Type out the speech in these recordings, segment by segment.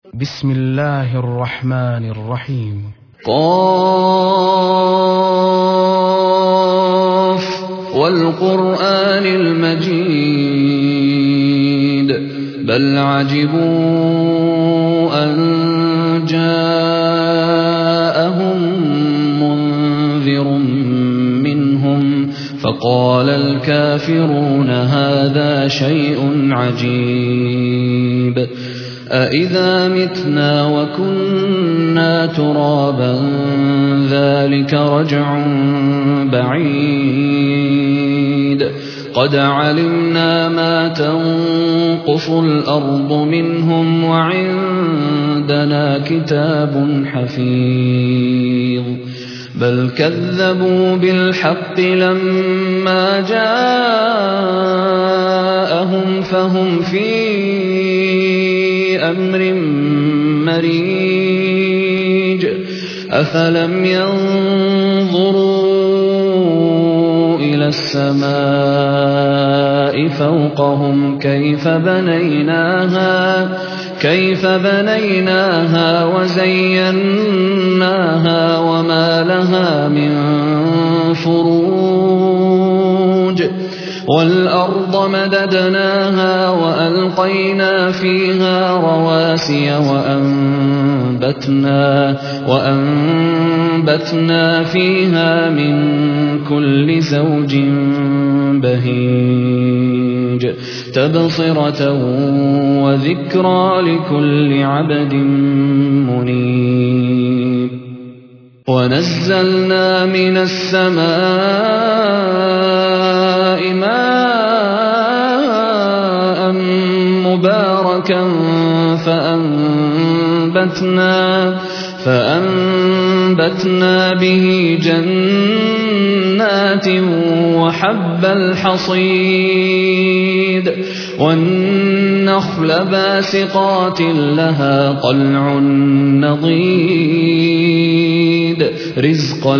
بسم الله الرحمن الرحيم. قاف والقرآن المجيد بل عجبوا أن جاءهم منذر منهم فقال الكافرون هذا شيء عجيب أإذا متنا وكنا ترابا ذلك رجع بعيد قد علمنا ما تنقص الأرض منهم وعندنا كتاب حفيظ بل كذبوا بالحق لما جاءهم فهم في أمر مريج أفلم ينظروا إلى السماء فوقهم كيف بنيناها وزيناها وما لها من فروج والأرض مددناها وألقينا فيها رواسي وأنبتنا فيها من كل زوج بهيج تبصرة وذكرى لكل عبد منيب ونزلنا من السماء ماء مباركا فأنبتنا به جنات وحب الحصيد والنخل باسقات لها طلع نضيد رزقا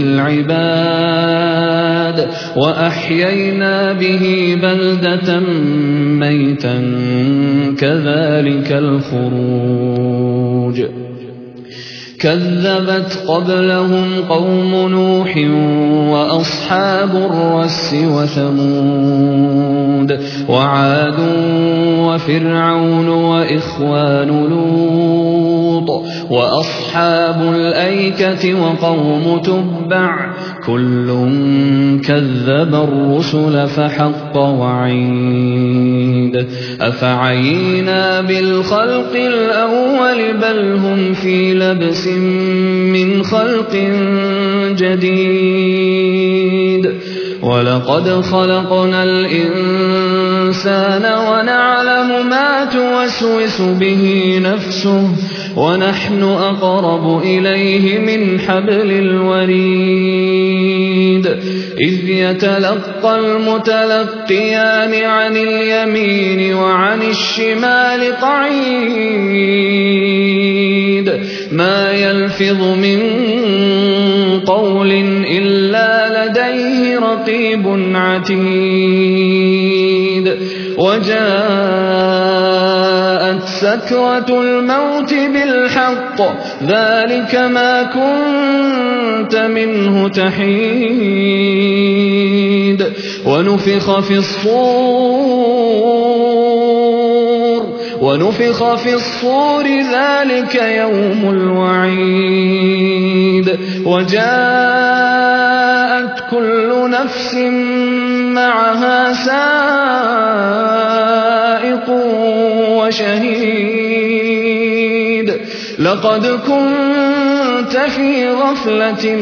للعباد وأحيينا به بلدة ميتا كذلك الخروج كذبت قبلهم قوم نوح وأصحاب الرس وثمود وعاد وفرعون وإخوان لوط وأصحاب الأيكة وقوم تبع كل كذب الرسل فحق وعيد أفعينا بالخلق الأول بل هم في لبس من خلق جديد ولقد خلقنا الإنسان ونعلم ما توسوس به نفسه ونحن أقرب إليه من حبل الوريد إذ يتلقى المتلقيان عن اليمين وعن الشمال قعيد ما يلفظ من قول إلا لديه رقيب عتيد وجاءت سكرة الموت بالحق ذلك ما كنت منه تحيد ونفخ في الصور ذلك يوم الوعيد وجاءت كل نفس معها سائق وشهيد لقد كنت في غفلة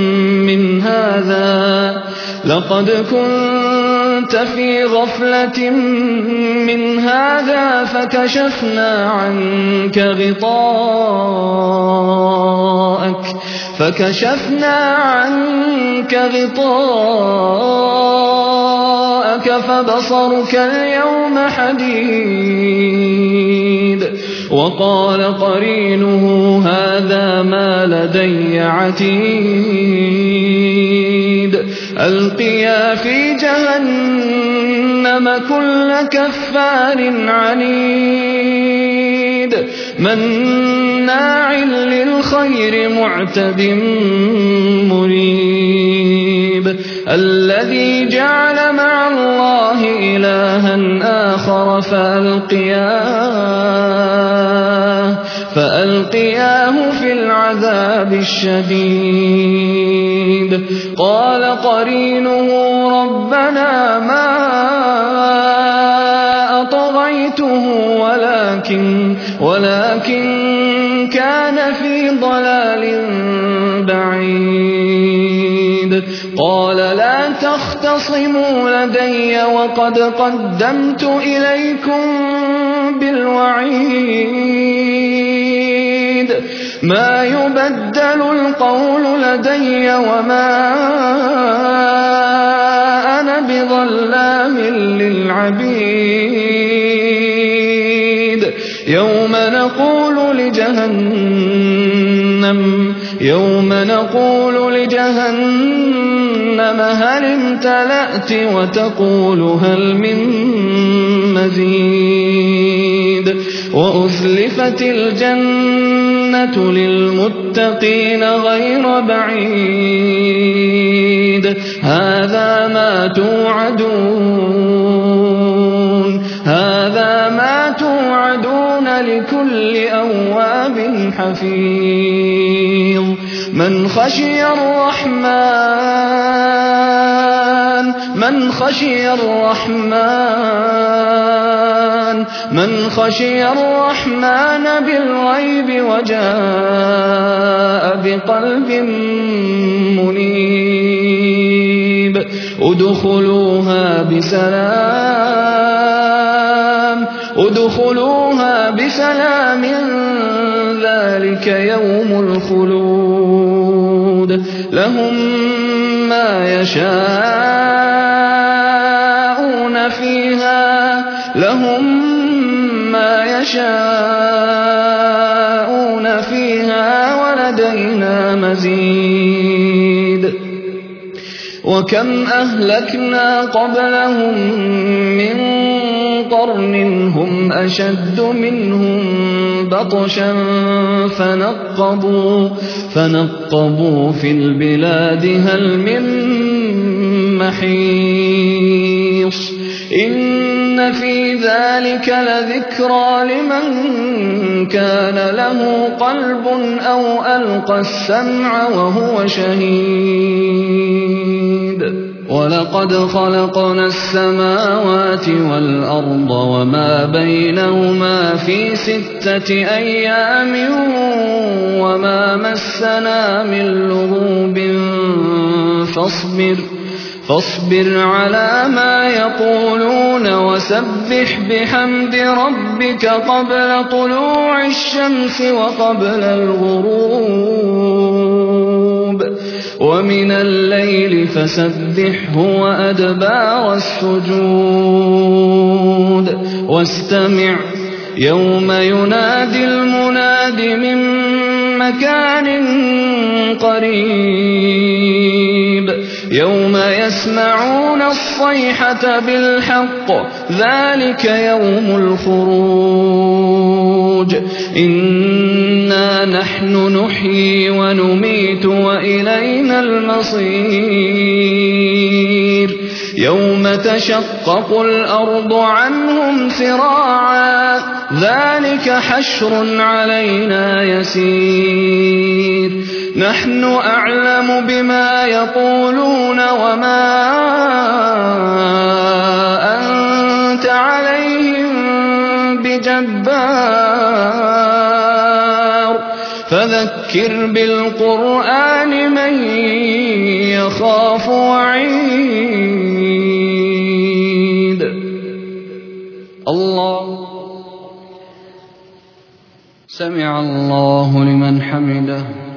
من هذا فكشفنا عنك غطاءك فبصرك اليوم حديد وقال قرينه هذا ما لدي عتيد ألقيا في جهنم كل كفار عنيد مناع للخير معتد مريب الذي جعل مع الله إلها آخر فألقياه في العذاب الشديد قال قرينه ربنا ما أطغيته ولكن كان في ضلال بعيد قال لا تختصموا لدي وقد قدمت إليكم بالوعيد ما يبدل القول لدي وما أنا بظلام للعبيد يوم نقول لجهنم هل امتلأت وتقول هل من مزيد وأزلفت الجنة للمتقين غير بعيد هذا ما توعدون لكل أواب حفيظ من خشي الرحمن بالغيب وجاء بقلب منيب ادخلوها بسلام ذلك يوم الخلود لهم ما يشاءون فيها ولدينا مزيد وكم أهلكنا قبلهم من قرن هم أشد منهم بطشا فنقبوا في البلاد هل من محيص إن في ذلك لذكرى لمن كان له قلب أو ألقى السمع وهو شهيد ولقد خلقنا السماوات والأرض وما بينهما في 6 أيام وما مسنا من لغوب فاصبر على ما يقولون وسبح بحمد ربك قبل طلوع الشمس وقبل الغروب ومن الليل فسبحه وأدبار السجود واستمع يوم ينادي المناد من مكان قريب يوم يسمعون الصيحة بالحق ذلك يوم الخروج إنا نحن نحيي ونميت وإلينا المصير يوم تشقق الأرض عنهم سراعا ذلك حشر علينا يسير نحن أعلم بما يقولون وما أنت عليهم بجبار فذكر بالقرآن من يخاف وعيد الله سمع الله لمن حمده